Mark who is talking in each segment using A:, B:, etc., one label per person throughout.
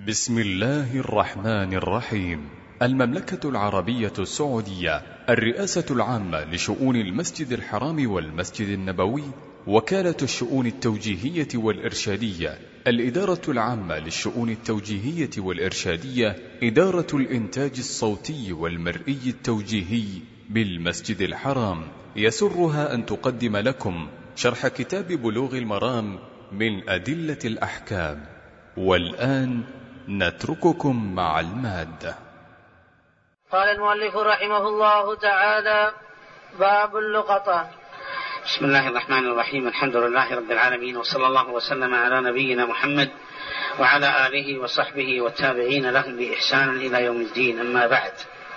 A: بسم الله الرحمن الرحيم. المملكة العربية السعودية، الرئاسة العامة لشؤون المسجد الحرام والمسجد النبوي، وكالة الشؤون التوجيهية والإرشادية، الإدارة العامة للشؤون التوجيهية والإرشادية، إدارة الإنتاج الصوتي والمرئي التوجيهي بالمسجد الحرام، يسرها أن تقدم لكم شرح كتاب بلوغ المرام من أدلة الأحكام. والآن نترككم مع المادة.
B: قال المؤلف رحمه الله تعالى: باب اللقطة.
C: بسم الله الرحمن الرحيم. الحمد لله رب العالمين، وصلى الله وسلم على نبينا محمد وعلى آله وصحبه والتابعين لهم بإحسان إلى يوم الدين. أما بعد،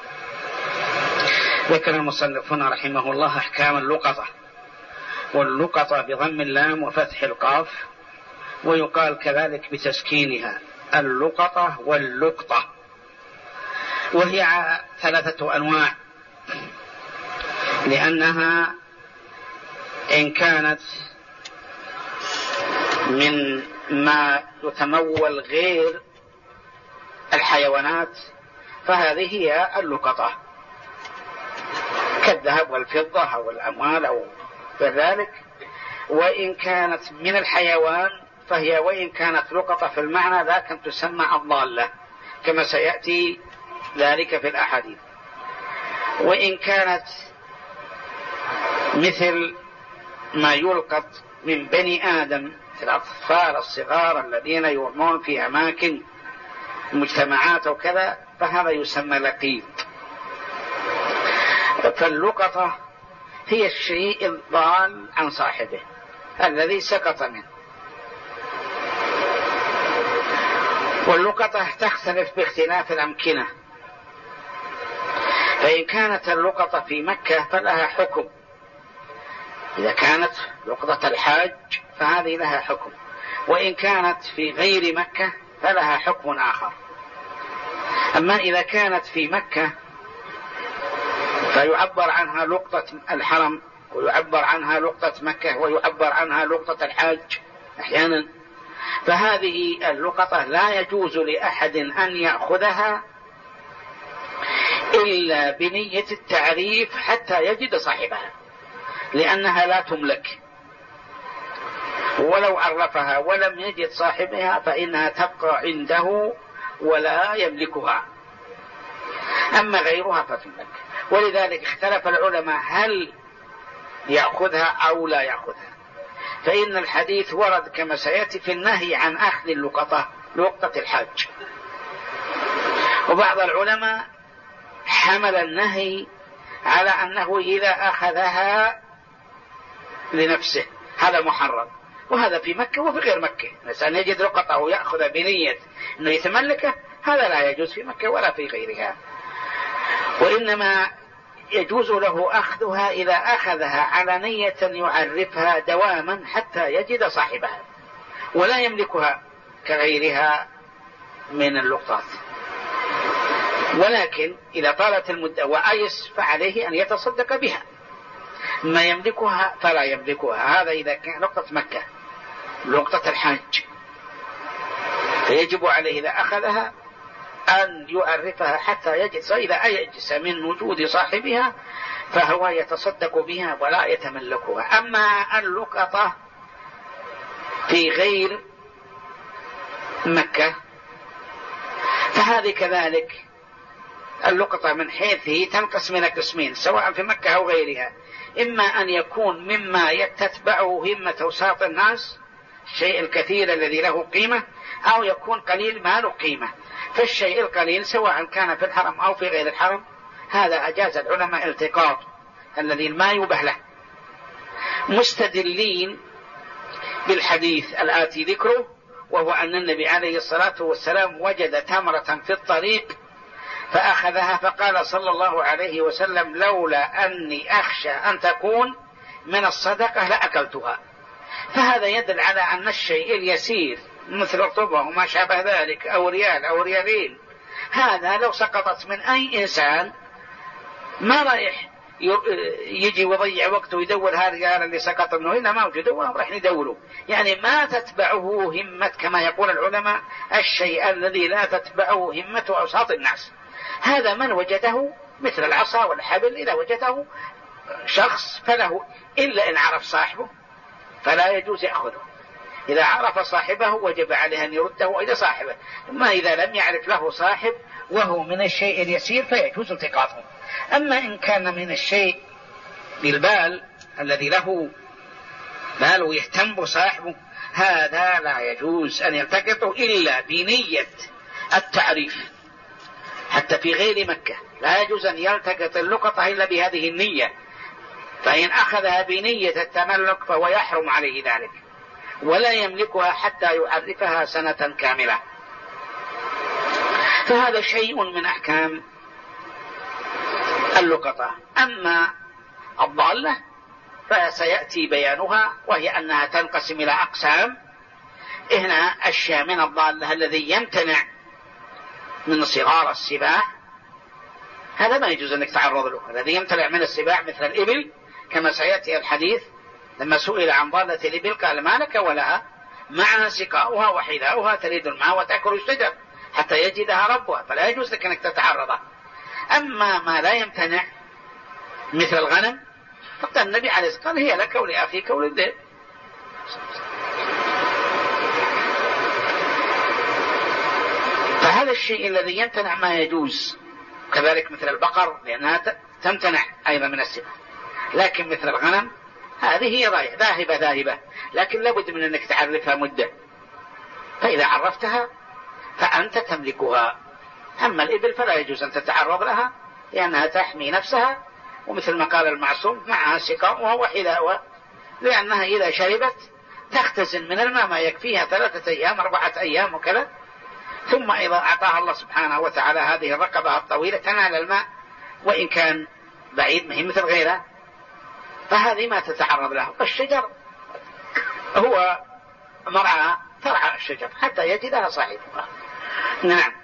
C: ذكر المصنفون رحمه الله أحكام اللقطة، واللقطة بضم اللام وفتح القاف، ويقال كذلك بتسكينها اللقطة واللقطة، وهي 3 أنواع، لأنها إن كانت من ما يتمول غير الحيوانات فهذه هي اللقطة، كالذهب والفضة أو الأموال أو كذلك. وإن كانت من الحيوان فهي وإن كانت لقطة في المعنى لكن تسمى الضالة، كما سيأتي ذلك في الأحاديث. وإن كانت مثل ما يلقط من بني آدم، الأطفال الصغار الذين يرمون في أماكن مجتمعات وكذا، فهذا يسمى لقيط. فاللقطة هي الشيء الضال عن صاحبه الذي سقط منه. واللقطة تختلف باختلاف الأمكنة، فإن كانت اللقطة في مكة فلها حكم، إذا كانت لقطة الحاج فهذه لها حكم، وإن كانت في غير مكة فلها حكم آخر. أما إذا كانت في مكة فيعبر عنها لقطة الحرم، ويعبر عنها لقطة مكة، ويعبر عنها لقطة الحاج أحيانا، فهذه اللقطة لا يجوز لأحد أن يأخذها إلا بنية التعريف حتى يجد صاحبها، لأنها لا تملك، ولو عرفها ولم يجد صاحبها فإنها تبقى عنده ولا يملكها، أما غيرها فتملك. ولذلك اختلف العلماء هل يأخذها أو لا يأخذها، فإن الحديث ورد كما سيأتي في النهي عن أخذ اللقطة لقطة الحاج، وبعض العلماء حمل النهي على أنه إذا أخذها لنفسه هذا محرم، وهذا في مكة وفي غير مكة. الإنسان يجد لقطة ويأخذ بنية أنه يتملكه، هذا لا يجوز في مكة ولا في غيرها، وإنما يجوز له أخذها إذا أخذها على نية يعرفها دواما حتى يجد صاحبها، ولا يملكها كغيرها من اللقطات. ولكن إذا طالت المدة وأيس فعليه أن يتصدق بها، ما يملكها فلا يملكها. هذا إذا كان لقطة مكة. لقطة الحاج فيجب عليه إذا أخذها أن يعرفها حتى يجد، فإذا أيس من وجود صاحبها فهو يتصدق بها ولا يتملكها. أما اللقطة في غير مكة فهذه كذلك اللقطة من حيث هي تنقسم إلى قسمين سواء في مكة أو غيرها، إما أن يكون مما تتبعه همة أوساط الناس، الشيء الكثير الذي له قيمة، أو يكون قليل ما له قيمة. فالشيء القليل سواء كان في الحرم أو في غير الحرم هذا أجاز العلماء التقاط الذي ما يبه له، مستدلين بالحديث الآتي ذكره، وهو أن النبي عليه الصلاة والسلام وجد تمرة في الطريق فأخذها فقال صلى الله عليه وسلم: لولا أني أخشى أن تكون من الصدقة لأكلتها. فهذا يدل على أن الشيء اليسير مثل الرطبة وما شابه ذلك أو ريال أو ريالين، هذا لو سقطت من أي إنسان ما رايح يجي ويضيع وقته ويدور هذا اللي سقط منه هنا ما وجده وهم راح يدوروا. يعني ما تتبعه همة كما يقول العلماء الشيء الذي لا تتبعه همة أوساط الناس. هذا من وجده مثل العصا والحبل إذا وجده شخص فله، إلا إن عرف صاحبه فلا يجوز يأخذه. إذا عرف صاحبه وجب عليه أن يرده إلى صاحبه. أما إذا لم يعرف له صاحب وهو من الشيء اليسير فيجوز التقاطه. أما إن كان من الشيء بالبال الذي له بال ويهتم بصاحبه هذا لا يجوز أن يلتقطه إلا بنية التعريف. حتى في غير مكة لا يجوز أن يلتقط اللقطة إلا بهذه النية، فإن أخذها بنية التملك فهو يحرم عليه ذلك ولا يملكها حتى يعرفها سنة كاملة. فهذا شيء من أحكام اللقطة. أما الضالة فسيأتي بيانها، وهي أنها تنقسم إلى أقسام. هنا أشياء من الضالة الذي يمتنع من صغار السباع، هذا ما يجوز أنك تعرض له. الذي يمتنع من السباع مثل الإبل كما سيأتي الحديث، لما سئل عن ضالة الإبل قال ما لك ولها معها سقاؤها وحذاؤها تريد الماء وتأكل الشجر حتى يجدها ربها، فلا يجوز لك أنك تتعرضه. أما ما لا يمتنع مثل الغنم فقد النبي عليه الصلاة والسلام هي لك ولأخيك وللذئب. فهذا الشيء الذي يمتنع ما يجوز. كذلك مثل البقر لأنها تمتنع أيضا من السباع. لكن مثل الغنم هذه هي ذاهبة، لكن لابد من أنك تعرفها مدة، فإذا عرفتها فأنت تملكها. أما الإبل فلا يجوز أن تتعرض لها لأنها تحمي نفسها، ومثل ما قال المعصوم معها سقاؤها وحذاؤها، لأنها إذا شربت تختزن من الماء ما يكفيها 3 أيام 4 أيام وكذا، ثم إذا أعطاها الله سبحانه وتعالى هذه الرقبة الطويلة تنال الماء وإن كان بعيد ما هي مثل غيرها، فهذه ما تتعرض له. الشجر هو مرعى ترعى الشجر حتى يجدها صاحبها. نعم.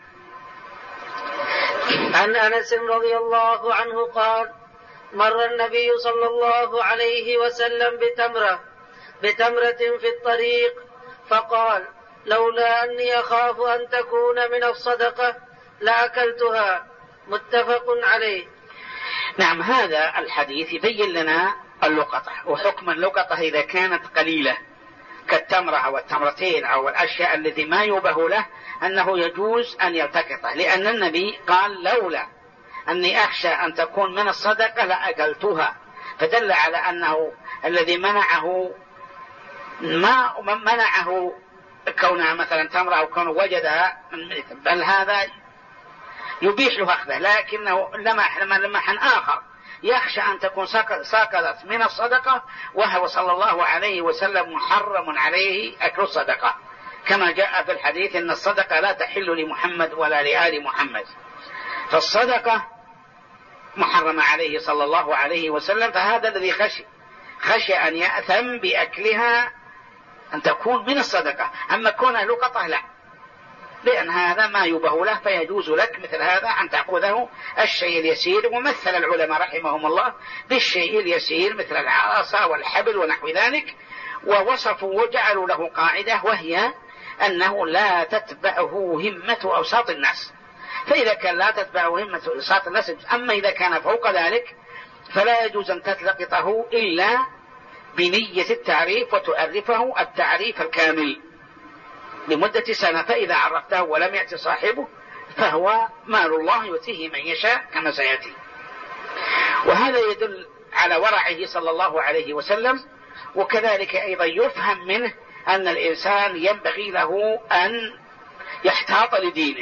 B: عن أنس رضي الله عنه قال مر النبي صلى الله عليه وسلم بتمرة في الطريق فقال لولا أني أخاف أن تكون من الصدقة لأكلتها. متفق عليه.
C: نعم. هذا الحديث يبين لنا اللقطة وحكم اللقطة إذا كانت قليلة كالتمرة أو التمرتين أو الأشياء التي ما يوبه له أنه يجوز أن يلتقطه، لأن النبي قال لولا أني أخشى أن تكون من الصدقة لأكلتها، فدل على أنه الذي منعه ما منعه كونها مثلا تمرة أو كونه وجدها، بل هذا يبيح له أخذه، لكنه لمح آخر يخشى أن تكون ساقطت من الصدقة، وهو صلى الله عليه وسلم محرم عليه أكل الصدقة، كما جاء في الحديث إن الصدقة لا تحل لمحمد ولا لآل محمد، فالصدقة محرم عليه صلى الله عليه وسلم. فهذا الذي خشي أن يأثم بأكلها أن تكون من الصدقة. أما كونها لقطة لا، لأن هذا ما يبه له، فيجوز لك مثل هذا أن تأخذه الشيء اليسير. ومثل العلماء رحمهم الله بالشيء اليسير مثل العصا والحبل ونحو ذلك، ووصفوا وجعلوا له قاعدة وهي أنه لا تتبعه همة أوساط الناس. فإذا كان لا تتبعه همة أوساط الناس، أما إذا كان فوق ذلك فلا يجوز أن تلتقطه إلا بنية التعريف، وتعرفه التعريف الكامل لمدة سنة، فإذا عرفته ولم يأتي صاحبه فهو مال الله يؤتيه من يشاء كما سيأتي. وهذا يدل على ورعه صلى الله عليه وسلم. وكذلك أيضا يفهم منه أن الإنسان ينبغي له أن يحتاط لدينه،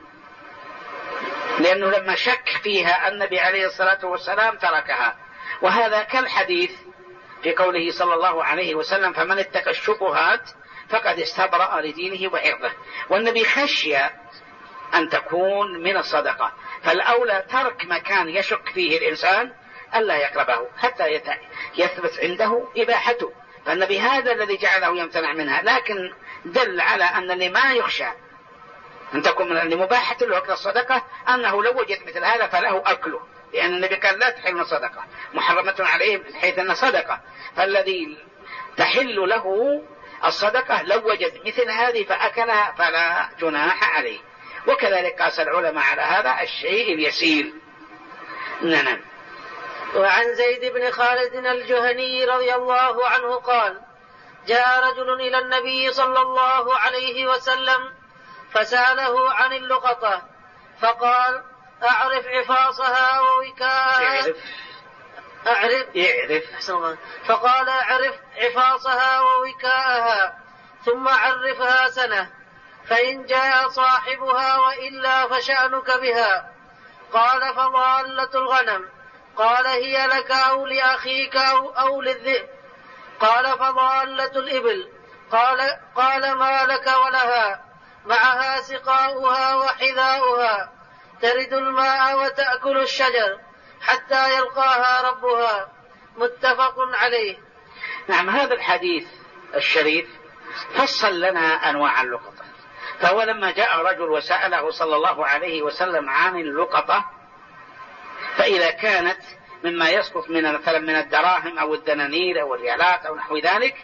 C: لأنه لما شك فيها النبي عليه الصلاة والسلام تركها. وهذا كالحديث في قوله صلى الله عليه وسلم فمن اتقى الشبهات فقد استبرأ لدينه وعرضه. والنبي خشي أن تكون من الصدقة، فالأولى ترك مكان يشك فيه الإنسان ألا يقربه حتى يثبت عنده إباحته. فالنبي هذا الذي جعله يمتنع منها، لكن دل على أن اللي ما يخشى أن تكون من المباحة له أكل الصدقة أنه لو وجد مثل هذا فله أكله، لأن النبي قال لا تحل صدقة، محرمة عليه من حيث أن صدقة، فالذي تحل له الصدقة لو وجد مثل هذه فأكلها فلا جناح عليه. وكذلك قاس العلماء على هذا الشيء اليسير. نعم.
B: وعن زيد بن خالد الجهني رضي الله عنه قال: جاء رجل إلى النبي صلى الله عليه وسلم فسأله عن اللقطة فقال: أعرف عفاصها ووكاءها. فقال: أعرف عفاصها ووكاءها ثم عرفها سنة، فإن جاء صاحبها وإلا فشأنك بها. قال: فضالة الغنم. قال: هي لك أو لأخيك أو للذئب. قال: فضالة الإبل. قال: ما لك ولها؟ معها سقاؤها وحذاؤها، ترد الماء وتأكل الشجر حتى يلقاها ربها. متفق عليه.
C: نعم. هذا الحديث الشريف فصل لنا أنواع اللقطة. فهو لما جاء رجل وسأله صلى الله عليه وسلم عن اللقطة، فإذا كانت مما يسقط مثلا من الدراهم أو الدنانير أو الريالات أو نحو ذلك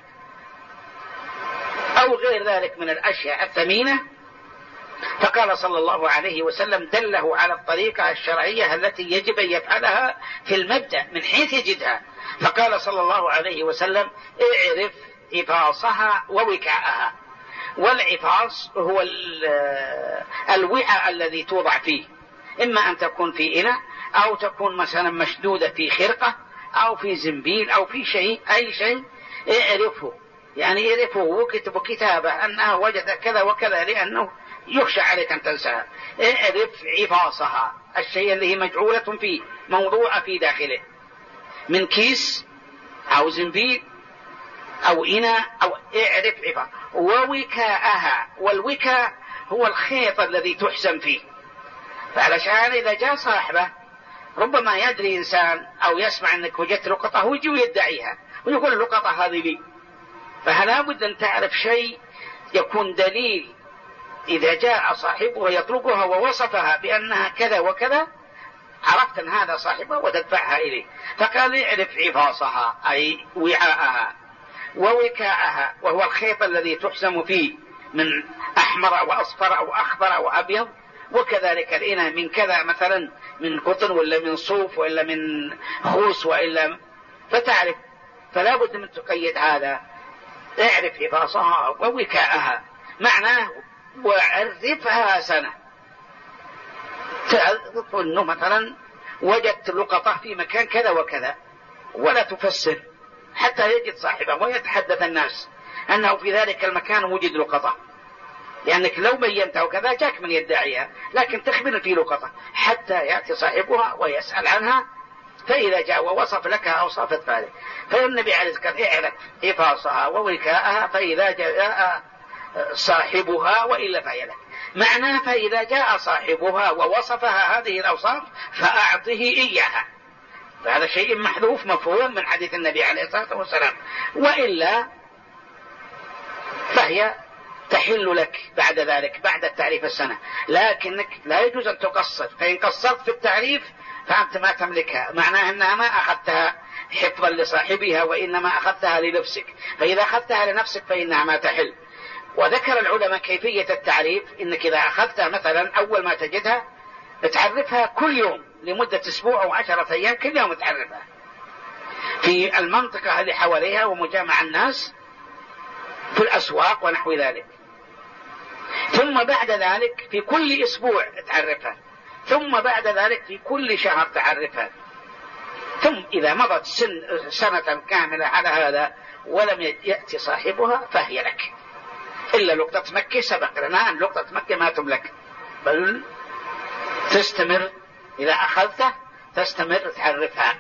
C: أو غير ذلك من الأشياء الثمينة، فقال صلى الله عليه وسلم دله على الطريقة الشرعية التي يجب أن يفعلها في المبدأ من حيث يجدها. فقال صلى الله عليه وسلم: اعرف عفاصها ووكاءها. والعفاص هو الوعاء الذي توضع فيه، إما أن تكون في إناء أو تكون مثلا مشدودة في خرقة أو في زنبيل أو في شيء، أي شيء اعرفه، يعني اعرفه وكتب كتابة أنها وجد كذا وكذا، لأنه يخشى عليك أن تنساها. اعرف عفاصها، الشيء اللي هي مجعولة فيه موضوعة في داخله من كيس أو زنبيل أو إناء أو اعرف عفاص. ووكاءها، والوكاء هو الخيط الذي تحزم فيه، فعلشان إذا جاء صاحبه ربما يدري إنسان أو يسمع أنك وجدت لقطة ويجي ويدعيها ويقول اللقطة هذه لي، فلا بد أن تعرف شيء يكون دليل إذا جاء صاحبها يطلقها ووصفها بأنها كذا وكذا، عرفت أن هذا صاحبها وتدفعها إليه. فقال: اعرف عفاصها أي وعاءها، ووكاءها وهو الخيط الذي تحزم فيه من أحمر أو أصفر أو أخضر أو أبيض، وكذلك الإناء من كذا مثلا من قطن ولا من صوف ولا من خوص وإلا، فتعرف، فلا بد من تقيد هذا. اعرف عفاصها ووكاءها معناه وعرفها سنة. تعرف أنه مثلا وجدت لقطة في مكان كذا وكذا ولا تفسر حتى يجد صاحبه ويتحدث الناس أنه في ذلك المكان وجد لقطة، لأنك لو بينته وكذا جاك من يدعيها، لكن تخبر في لقطة حتى يأتي صاحبها ويسأل عنها، فإذا جاء ووصف لك أوصاف ذلك. فالنبي عليه الصلاة والسلام: اعرف عفاصها ووكاءها فإذا جاء صاحبها وإلا فهي لك. معناه فإذا جاء صاحبها ووصفها هذه الأوصاف فأعطه إياها. فهذا شيء محذوف مفهوم من حديث النبي عليه الصلاة والسلام، وإلا فهي تحل لك بعد ذلك بعد التعريف السنة، لكنك لا يجوز أن تقصر، فإن قصرت في التعريف فأنت ما تملكها، معناه أنها ما أخذتها حفظا لصاحبها وإنما أخذتها لنفسك، فإذا أخذتها لنفسك فإنها ما تحل. وذكر العلماء كيفية التعريف، إنك إذا أخذتها مثلا أول ما تجدها تعرفها كل يوم لمدة أسبوع أو 10 أيام، كل يوم تعرفها في المنطقة اللي حواليها ومجامع الناس في الأسواق ونحو ذلك، ثم بعد ذلك في كل أسبوع تعرفها، ثم بعد ذلك في كل شهر تعرفها، ثم إذا مضت سنة كاملة على هذا ولم يأتي صاحبها فهي لك. إلا لقطة مكة سبق لنا أن لقطة مكة ما تملك، بل تستمر إذا أخذته تستمر تعرفها.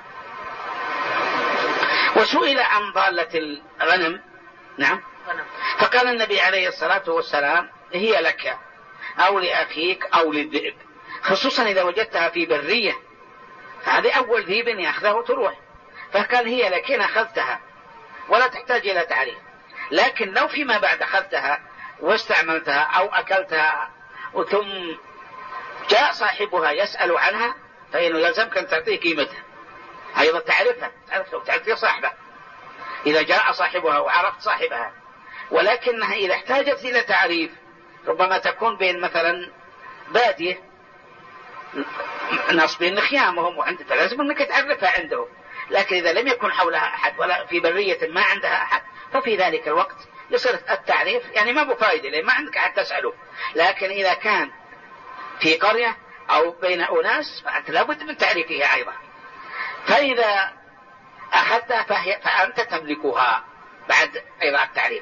C: وسئل عن ضالة الغنم، نعم، فقال النبي عليه الصلاة والسلام: هي لك أو لأخيك أو للذئب، خصوصا إذا وجدتها في برية، هذه أول ذيب يأخذه تروح، فقال هي لك إن أخذتها ولا تحتاج إلى تعريف. لكن لو فيما بعد أخذتها واستعملتها أو أكلتها ثم جاء صاحبها يسأل عنها فإنه يلزمك أن تعطيه قيمتها، أيضا تعرفها وتعرف صاحبه إذا جاء صاحبها وعرفت صاحبها. ولكنها إذا احتاجت إلى تعريف ربما تكون بين مثلا بادية ناس بين خيامهم وعندك لازم أنك تعرفها عندهم، لكن إذا لم يكن حولها أحد ولا في برية ما عندها أحد ففي ذلك الوقت يصير التعريف يعني ما بفائدة لأن ما عندك أحد تسأله. لكن إذا كان في قرية أو بين أناس فأنت لابد من تعريفها أيضا، فإذا أخذتها فأنت تملكها بعد أيضا التعريف،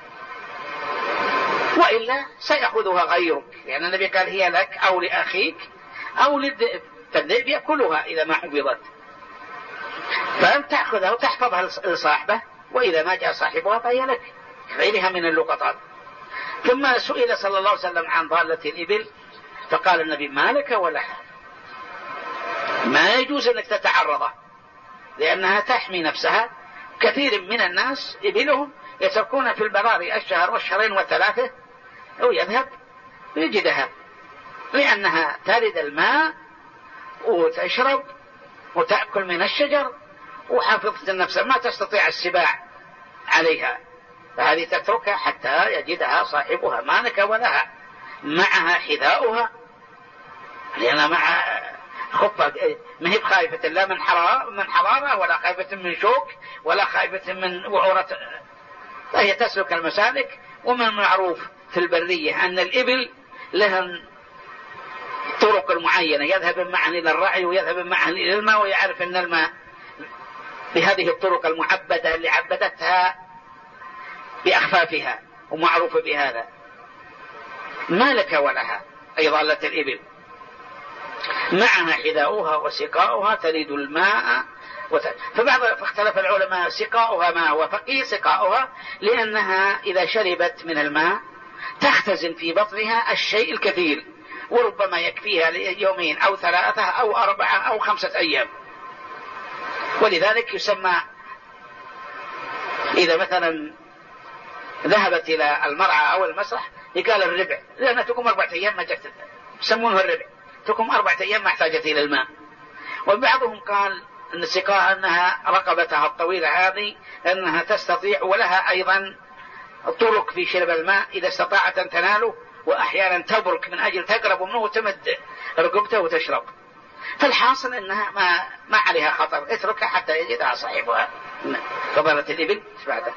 C: وإلا سيأخذها غيرك، لأن النبي قال هي لك أو لأخيك أو للذئب، فالذئب يأكلها إذا ما حفظت، فأنت تأخذها وتحفظها لصاحبه، وإذا ما جاء صاحبها فهي لك، غيرها من اللقطات. ثم سئل صلى الله عليه وسلم عن ضالة الإبل فقال النبي ما لك ولها، ما يجوز أنك تتعرضه لأنها تحمي نفسها. كثير من الناس إبلهم يتركون في البراري الشهر والشهرين والثلاثة أو يذهب ويجدها، لأنها ترد الماء وتشرب وتأكل من الشجر وحافظت النفس ما تستطيع السباع عليها، فهذه تتركها حتى يجدها صاحبها، ما لك ولها، معها حذاؤها لأنها مع خفة ما هي خايفة لا من حرارة ولا خايفة من شوك ولا خايفة من وعورة، فهي تسلك المسالك. ومن معروف في البرية أن الإبل لها طرق معينة يذهب معا إلى الرعي ويذهب معا إلى الماء، ويعرف أن الماء بهذه الطرق المعبدة اللي عبدتها بأخفافها ومعروف بهذا. ما لك ولها أي ضالة الإبل، معها حذاؤها وسقاؤها تريد الماء فاختلف العلماء سقاؤها ما هو، فقيل سقاؤها لأنها إذا شربت من الماء تختزن في بطنها الشيء الكثير وربما يكفيها يومين أو ثلاثة أو أربعة أو 5 أيام، ولذلك يسمى إذا مثلا ذهبت إلى المرعى أو المسرح يقال الربع، لأنها تقوم 4 أيام ما جت، يسمونه الربع، تقوم 4 أيام ما احتاجت إلى الماء. وبعضهم قال أن السقاء أنها رقبتها الطويلة هذه أنها تستطيع ولها أيضا طرق في شرب الماء إذا استطاعت أن تناله، وأحيانا تبرك من أجل تقرب منه وتمد رقبته وتشرب. فالحاصل أنها ما عليها خطر، اتركها حتى يجدها صاحبها. فضلت الإبل بعده.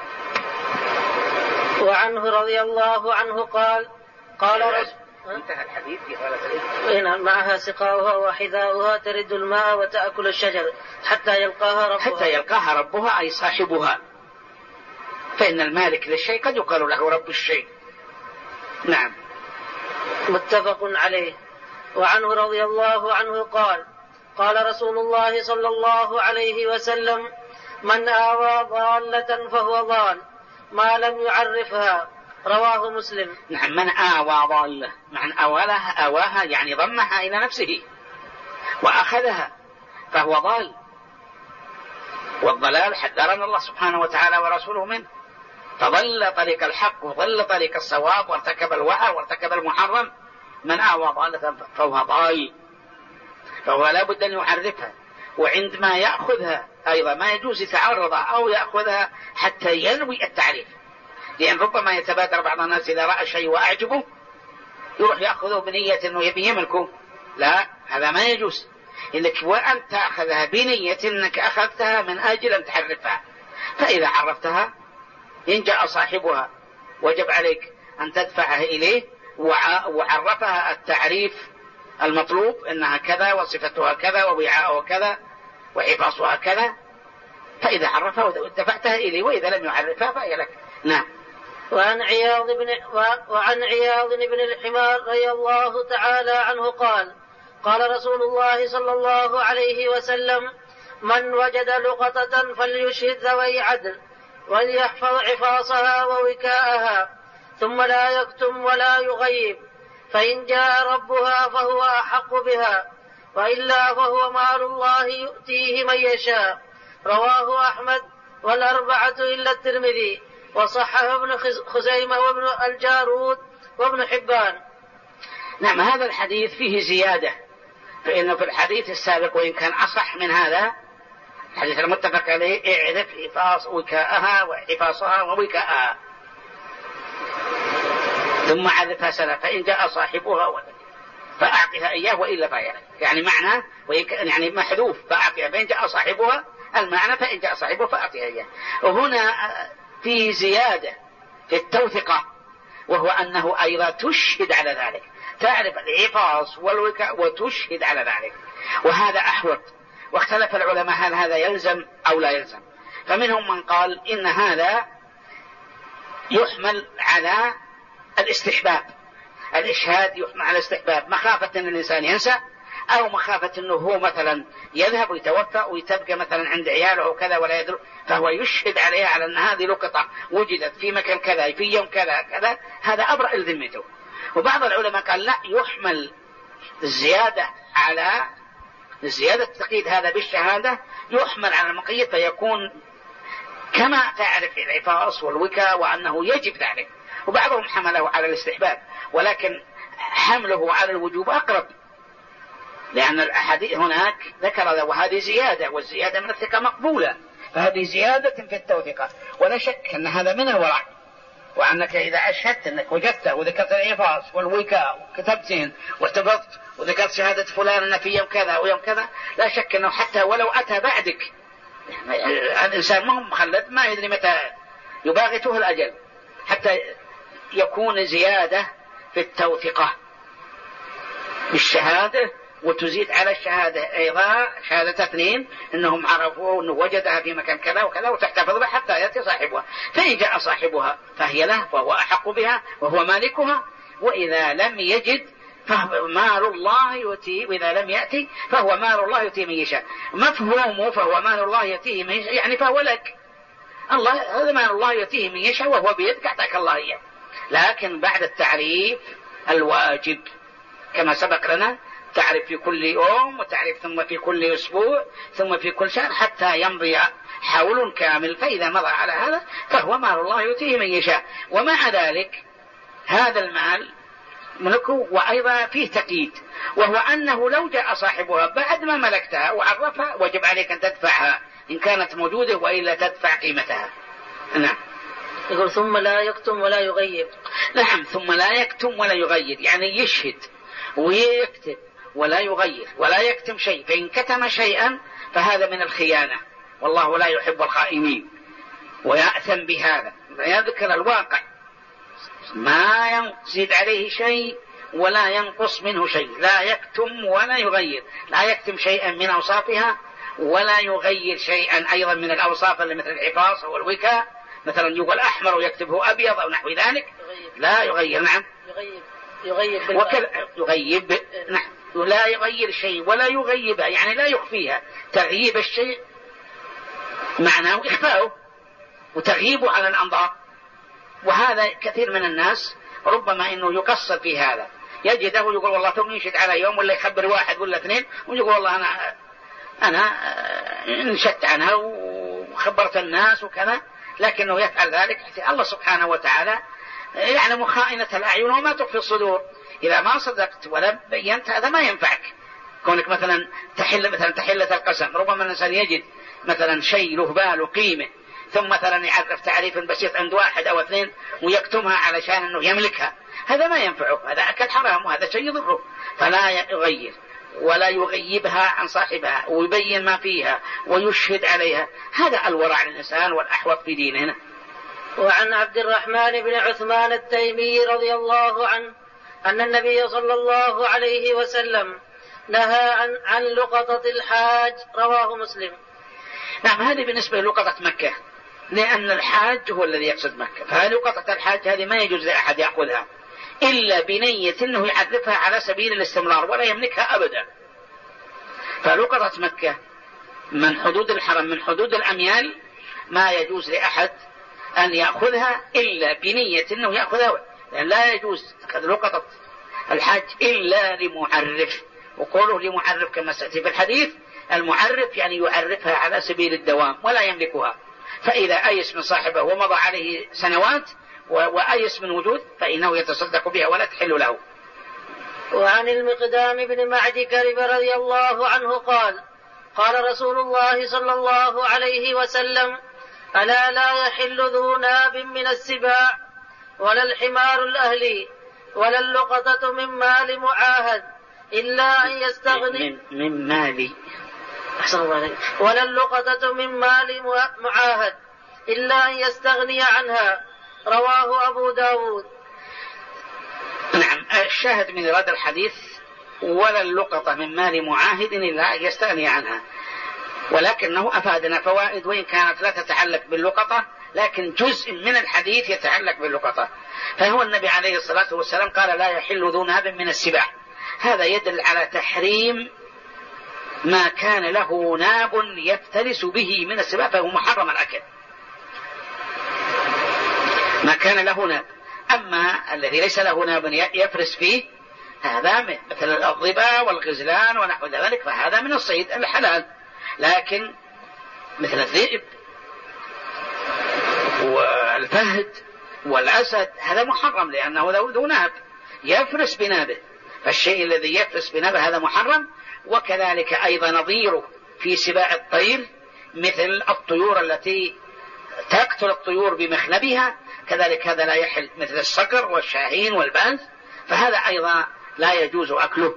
B: وعنه رضي الله عنه قال
C: انتهى الحديث في ضالة الإبل.
B: معها سقاؤها وحذاؤها ترد الماء وتأكل الشجر حتى يلقاها
C: ربها أي صاحبها، فإن المالك للشيء قد يقال له رب الشيء. نعم.
B: متفق عليه. وعنه رضي الله عنه قال رسول الله صلى الله عليه وسلم من آوى ضالة فهو ضال ما لم يعرفها، رواه مسلم.
C: نعم. من آوى ضالة معنى آواها يعني ضمها إلى نفسه وأخذها فهو ضال، والضلال حذرنا الله سبحانه وتعالى ورسوله منه، فضل طريق الحق وضل طريق الصواب وارتكب الوعى وارتكب المحرم. من آوى ضالة فهو ضال، فهو لا بد أن يعرفها، وعندما يأخذها أيضا ما يجوز يتعرض أو يأخذها حتى ينوي التعريف، لأن ربما يتبادر بعض الناس إذا رأى شيء وأعجبه يروح يأخذه بنية أنه يبي يملكه، لا هذا ما يجوز، إنك وأن تأخذها بنية أنك أخذتها من أجل أن تعرفها، فإذا عرفتها إن جاء صاحبها وجب عليك أن تدفعها إليه وعرفها التعريف المطلوب أنها كذا وصفتها كذا ووعاءها كذا وحفاظها كذا، فإذا عرفها ودفعتها إليه، وإذا لم يعرفها فهي لك. نعم.
B: وعن عياض بن الحمار رضي الله تعالى عنه قال رسول الله صلى الله عليه وسلم من وجد لقطة فليشهد ذوي عدل وليحفظ عفاصها ووكاءها ثم لا يكتم ولا يغيب، فإن جاء ربها فهو أحق بها، وإلا فهو مال الله يؤتيه من يشاء، رواه أحمد والأربعة إلا الترمذي، وصححه ابن خزيمة وابن الجارود وابن حبان.
C: نعم. هذا الحديث فيه زيادة فإنه في الحديث السابق وإن كان أصح من هذا الحديث المتفق عليه اعرف حفاظ وكاءها وحفاظها ووكاءها ثم عرفها سنة فإن جاء صاحبها فأعطها إياه وإلا فهي يعني معنى يعني محذوف فأعطها فإن جاء صاحبها المعنى فإن جاء صاحبه فأعطها إياه. وهنا في زيادة في التوثقة وهو أنه أيضا تشهد على ذلك تعرف الحفاظ والوكاء وتشهد على ذلك وهذا أحوط. واختلف العلماء هل هذا يلزم أو لا يلزم فمنهم من قال إن هذا يحمل على الاستحباب الإشهاد يحمل على الاستحباب مخافة أن الإنسان ينسى أو مخافة أنه هو مثلا يذهب ويتوفى ويتبقى مثلا عند عياله وكذا ولا يدري فهو يشهد عليها على أن هذه لقطة وجدت في مكان كذا في يوم كذا كذا هذا أبرأ لذمته. وبعض العلماء قال لا يحمل الزيادة على زيادة التقييد هذا بالشهادة يحمل على المقيد فيكون كما تعرف العفاص والوكاء وأنه يجب ذلك. وبعضهم حمله على الاستحباب ولكن حمله على الوجوب أقرب لأن الأحاديث هناك ذكر وهذه زيادة والزيادة من الثقة مقبولة فهذه زيادة في التوثيقة ولا شك أن هذا من الورع وأنك إذا أشهدت أنك وجدت وذكرت العفاص والوكاء وكتبتهن واحتفظت وذكرت شهادة فلان أن في يوم كذا ويوم كذا لا شك أنه حتى ولو أتى بعدك الإنسان مهم مخلد ما يدري متى يباغته الأجل حتى يكون زيادة في التوثيقة بالشهادة وتزيد على الشهادة أيضا شهادة اثنين أنهم عرفوا أنه وجدها في مكان كذا وكذا وتحتفظ بها حتى يأتي صاحبها فإن جاء صاحبها فهي له فهو أحق بها وهو مالكها وإذا لم يجد فهو مال الله يؤتيه وإذا لم يأتي فهو مال الله يؤتيه من يشاء. مفهومه فهو مال الله يؤتيه من يشاء يعني فهو لك الله هذا مال الله يؤتيه من يشاء وهو بيدك أعطاك الله إياه. لكن بعد التعريف الواجب كما سبق لنا تعرف في كل يوم وتعرف ثم في كل أسبوع ثم في كل شهر حتى يمضي حول كامل فإذا مضى على هذا فهو مال الله يؤتيه من يشاء. ومع ذلك هذا المال ملكه وأيضا فيه تقييد وهو أنه لو جاء صاحبها بعد ما ملكتها وعرفها وجب عليك أن تدفعها إن كانت موجودة وإلا تدفع قيمتها. نعم.
B: يقول ثم لا يكتم ولا يغيب.
C: نعم ثم لا يكتم ولا يغير يعني يشهد ويكتب ولا يغير ولا يكتم شيء فإن كتم شيئا فهذا من الخيانة والله لا يحب الخائنين ويأثم بهذا. يذكر الواقع ما يزيد عليه شيء ولا ينقص منه شيء لا يكتم ولا يغير لا يكتم شيئا من أوصافها ولا يغير شيئا أيضا من الأوصاف مثل العفاص والوكاء مثلا يقول أحمر ويكتبه أبيض أو نحو ذلك لا يغير. نعم يغيب نعم لا يغير شيء ولا يغيبها يعني لا يخفيها. تغييب الشيء معناه إخفاؤه وتغييبه على الأنظار وهذا كثير من الناس ربما إنه يقصر في هذا يجده يقول والله ثم ينشد على يوم ولا يخبر واحد ولا اثنين ويقول والله أنا انشدت عنها وخبرت الناس وكذا لكنه يفعل ذلك الله سبحانه وتعالى يعلم خائنة الأعين وما تخفي الصدور. إذا ما صدقت ولا بينت هذا ما ينفعك كونك مثلا تحلة القسم ربما الإنسان يجد مثلا شيء له بال وقيمة ثم مثلا يعرف تعريف بسيط عند واحد أو اثنين ويكتمها علشان أنه يملكها هذا ما ينفعه هذا أكل حرام وهذا شيء يضره. فلا يغير ولا يغيبها عن صاحبها ويبين ما فيها ويشهد عليها هذا الورع للإنسان والأحوط في ديننا.
B: وعن عبد الرحمن بن عثمان التيمي رضي الله عنه أن النبي صلى الله عليه وسلم نهى عن لقطة الحاج رواه مسلم.
C: نعم هذه بالنسبة للقطة مكة لأن الحاج هو الذي يقصد مكة فلقطة الحاج هذه ما يجوز لأحد يأخذها إلا بنية أنه يعرفها على سبيل الاستمرار ولا يملكها أبدا. فلقطة مكة من حدود الحرم من حدود الأميال ما يجوز لأحد أن يأخذها إلا بنية أنه يأخذها لأن لا يجوز لقطة الحاج إلا لمعرف وقوله لمعرف كما سأتي في الحديث المعرف يعني يعرفها على سبيل الدوام ولا يملكها. فإذا أيس من صاحبه ومضى عليه سنوات وأيس من وجود فإنه يتصدق بها ولا تحل له.
B: وعن المقدام بن معد كرب رضي الله عنه قال قال رسول الله صلى الله عليه وسلم ألا لا يحل ذو ناب من السباع ولا الحمار الأهلي ولا اللقطة من مال معاهد إلا أن يستغني
C: من مال
B: ولا اللقطة من مال معاهد إلا أن يستغني عنها. رواه أبو داود.
C: نعم، الشاهد من هذا الحديث ولا اللقطة من مال معاهد إلا أن يستغني عنها، ولكنه أفادنا فوائد وإن كانت لا تتعلق باللقطة، لكن جزء من الحديث يتعلق باللقطة. فهو النبي عليه الصلاة والسلام قال لا يحل ذو ناب من السباع، هذا يدل على تحريم ما كان له ناب يفترس به من السباع، فهو محرم الأكل ما كان له ناب. أما الذي ليس له ناب يفرس فيه هذا مثل الضبا والغزلان ونحو ذلك، فهذا من الصيد الحلال. لكن مثل الذئب والفهد والأسد هذا محرم لأنه ذو ناب يفرس بنابه، فالشيء الذي يفرس بنابه هذا محرم. وكذلك أيضا نظيره في سباع الطير مثل الطيور التي تقتل الطيور بمخلبها، كذلك هذا لا يحل، مثل الصقر والشاهين والباز، فهذا أيضا لا يجوز أكله.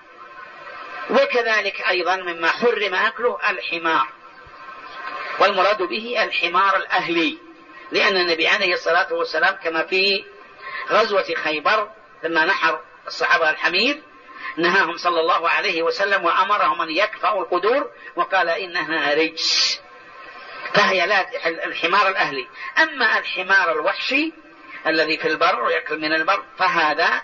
C: وكذلك أيضا مما حرم أكله الحمار، والمراد به الحمار الأهلي، لأن النبي عليه الصلاة والسلام كما في غزوة خيبر لما نحر الصحابة الحمير نهاهم صلى الله عليه وسلم وأمرهم أن يكفأوا القدور وقال إنها رجس، فهي لا الحمار الأهلي. أما الحمار الوحشي الذي في البر ويأكل من البر فهذا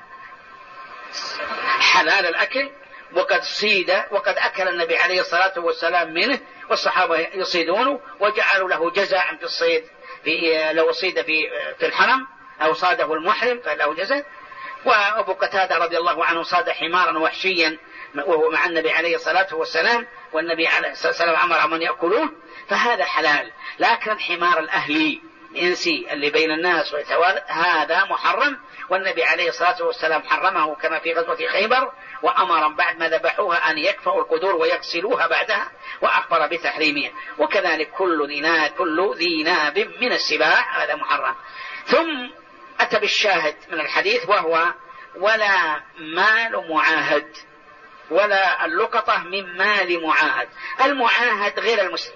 C: حلال الأكل، وقد صيد وقد أكل النبي عليه الصلاة والسلام منه والصحابة يصيدونه وجعلوا له جزاء في الصيد، لو صيد في الحرم أو صاده المحرم فله جزاء. وأبو قتادة رضي الله عنه صاد حمارا وحشيا وهو مع النبي عليه الصلاة والسلام، والنبي عليه الصلاة والسلام أمر من يأكلوه، فهذا حلال. لكن الحمار الأهلي الإنسي اللي بين الناس ويتوالد هذا محرم، والنبي عليه الصلاة والسلام حرمه كما في غزوة خيبر، وأمر بعد ما ذبحوها أن يكفأوا القدور ويغسلوها بعدها، وأخبر بتحريمها. وكذلك كل ذي ناب من السباع هذا محرم. ثم أتى بالشاهد من الحديث وهو ولا مال معاهد ولا اللقطة من مال معاهد. المعاهد غير المسلم،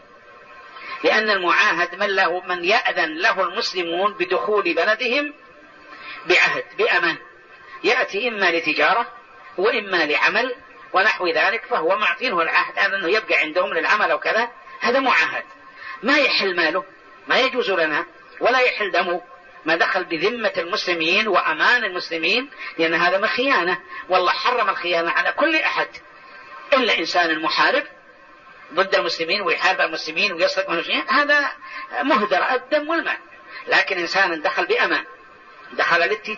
C: لأن المعاهد من يأذن له المسلمون بدخول بلدهم بعهد بأمان، يأتي إما لتجارة وإما لعمل ونحو ذلك، فهو معطينه العهد أنه يبقى عندهم للعمل أو كذا، هذا معاهد. ما يحل ماله، ما يجوز لنا، ولا يحل دمه، ما دخل بذمة المسلمين وأمان المسلمين، لأن هذا من خيانة، والله حرم الخيانة على كل أحد إلا إنسان محارب ضد المسلمين ويحارب المسلمين ويسرق من المسلمين، هذا مهدر الدم والمال. لكن إنسان دخل بأمان، دخل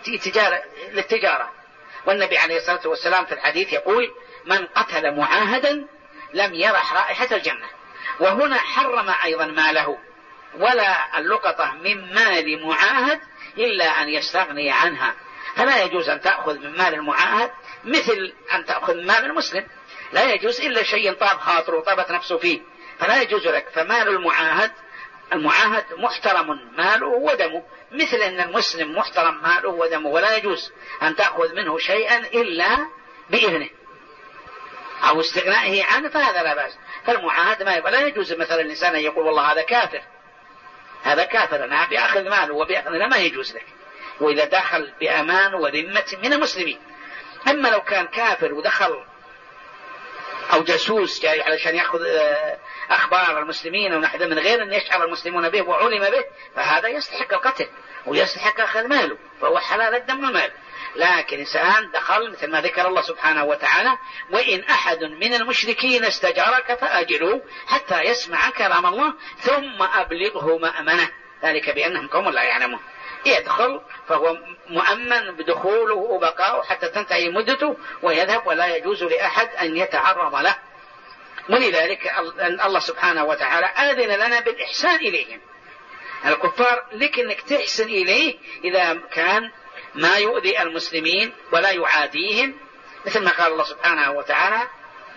C: للتجارة، والنبي عليه الصلاة والسلام في الحديث يقول من قتل معاهدا لم يرح رائحة الجنة. وهنا حرم أيضا ماله، ولا اللقطة من مال معاهد إلا أن يستغني عنها، فلا يجوز أن تأخذ من مال المعاهد مثل أن تأخذ من مال المسلم، لا يجوز إلا شيء طاب خاطره وطابت نفسه فيه، فلا يجوز لك. فمال المعاهد محترم ماله ودمه، مثل أن المسلم محترم ماله ودمه، ولا يجوز أن تأخذ منه شيئا إلا بإذنه أو استغنائه عنه، فهذا لا بأس. فالمعاهد لا يجوز مثلا الإنسان يقول والله هذا كافر أنا بأخذ ماله وبأخذ، ما يجوز لك، وإذا دخل بأمان وذمة من المسلمين. أما لو كان كافر ودخل أو جاسوس جاي علشان يأخذ أخبار المسلمين ونحن من غير أن يشعر المسلمون به وعلم به، فهذا يستحق القتل ويستحق أخذ ماله، فهو حلال الدم والمال. لكن إنسان دخل مثل ما ذكر الله سبحانه وتعالى وإن أحد من المشركين استجارك فأجره حتى يسمع كلام الله ثم أبلغه مأمنه، ذلك بأنهم قوم لا يعلمون. يدخل فهو مؤمن بدخوله وبقاؤه حتى تنتهي مدته ويذهب، ولا يجوز لأحد أن يتعرض له. ولذلك الله سبحانه وتعالى آذن لنا بالإحسان إليهم، الكفار لك أنك تحسن إليه إذا كان ما يؤذي المسلمين ولا يعاديهم مثل ما قال الله سبحانه وتعالى: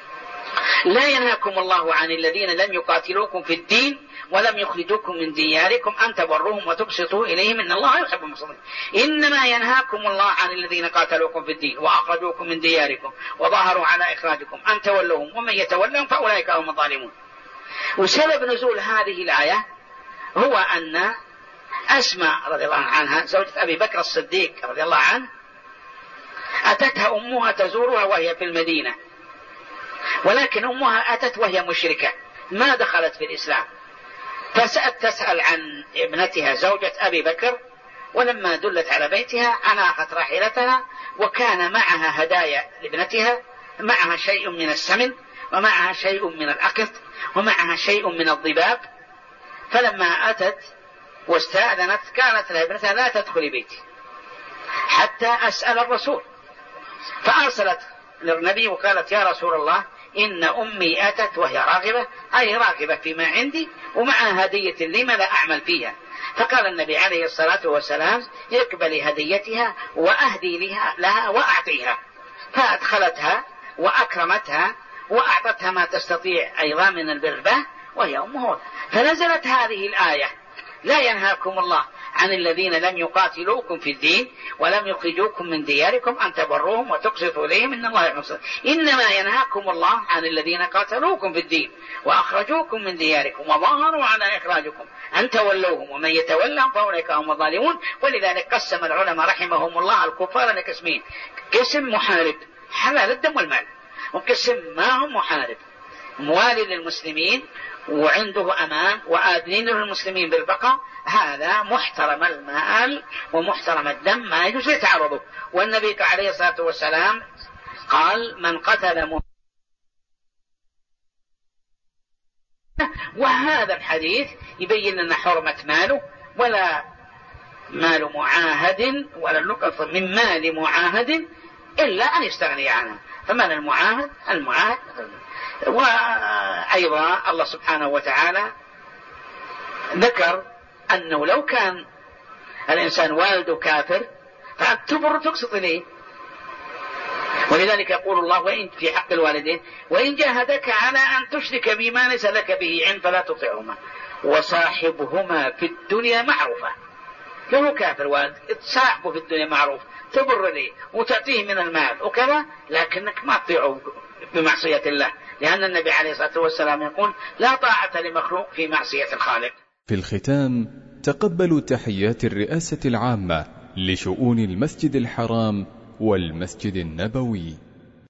C: لا ينهاكم الله عن الذين لم يقاتلوكم في الدين ولم يخرجوكم من دياركم أن تبروهم وتقسطوا إليهم إن الله يحب المقسطين. إنما ينهاكم الله عن الذين قاتلوكم في الدين وأخرجوكم من دياركم وظاهروا على إخراجكم أن تولوهم ومن يتولهم فأولئك هم الظالمون. وسبب نزول هذه الآية هو أن أسماء رضي الله عنها زوجة أبي بكر الصديق رضي الله عنه أتتها أمها تزورها وهي في المدينة، ولكن أمها أتت وهي مشركة ما دخلت في الإسلام، فسألت تسأل عن ابنتها زوجة أبي بكر، ولما دلت على بيتها أناخت راحلتها وكان معها هدايا لابنتها، معها شيء من السمن ومعها شيء من الأقط ومعها شيء من الضباب. فلما أتت واستأذنت كانت لها ابنتها: لا تدخلي بيتي حتى أسأل الرسول. فأرسلت للنبي وقالت: يا رسول الله إن أمي أتت وهي راغبة، أي راغبة فيما عندي ومعها هدية لي ماذا أعمل فيها؟ فقال النبي عليه الصلاة والسلام: اقبلي هديتها وأهدي لها وأعطيها. فأدخلتها وأكرمتها وأعطتها ما تستطيع أيضا من البر وهي أمه. فنزلت هذه الآية: لا ينهاكم الله عن الذين لم يقاتلوكم في الدين ولم يخرجوكم من دياركم أن تبروهم وتقسطوا إليهم إن الله يحب المقسطين. إنما ينهاكم الله عن الذين قاتلوكم في الدين وأخرجوكم من دياركم وظاهروا على إخراجكم أن تولوهم ومن يتولهم فأولئك هم الظالمون. ولذلك قسم العلماء رحمهم الله الكفار لقسمين: قسم محارب حلال الدم والمال، وقسم ما هم محارب موالي للمسلمين وعنده أمان وآذنين للمسلمين بالبقاء، هذا محترم المال ومحترم الدم ما يجوز يتعرضه. والنبي عليه الصلاة والسلام قال: من قتل وهذا الحديث يبين لنا حرمة ماله، ولا مال معاهد ولا نقص من مال معاهد إلا أن يستغني عنه. فمن المعاهد وأيضا الله سبحانه وتعالى ذكر أنه لو كان الإنسان والده كافر فأتبر تقسط إليه. ولذلك يقول الله وإن في حق الوالدين: وإن جاهدك على أن تشرك بما ليس لك به علم فلا تطعهما وصاحبهما في الدنيا معروفة. لو كافر والد صاحبه في الدنيا معروف، تبر ليه وتعطيه من المال وكذا، لكنك ما تطيعه بمعصية الله، لأن النبي عليه الصلاة والسلام يقول: لا طاعة لمخلوق في معصية الخالق.
A: في الختام تقبلوا تحيات الرئاسة العامة لشؤون المسجد الحرام والمسجد النبوي.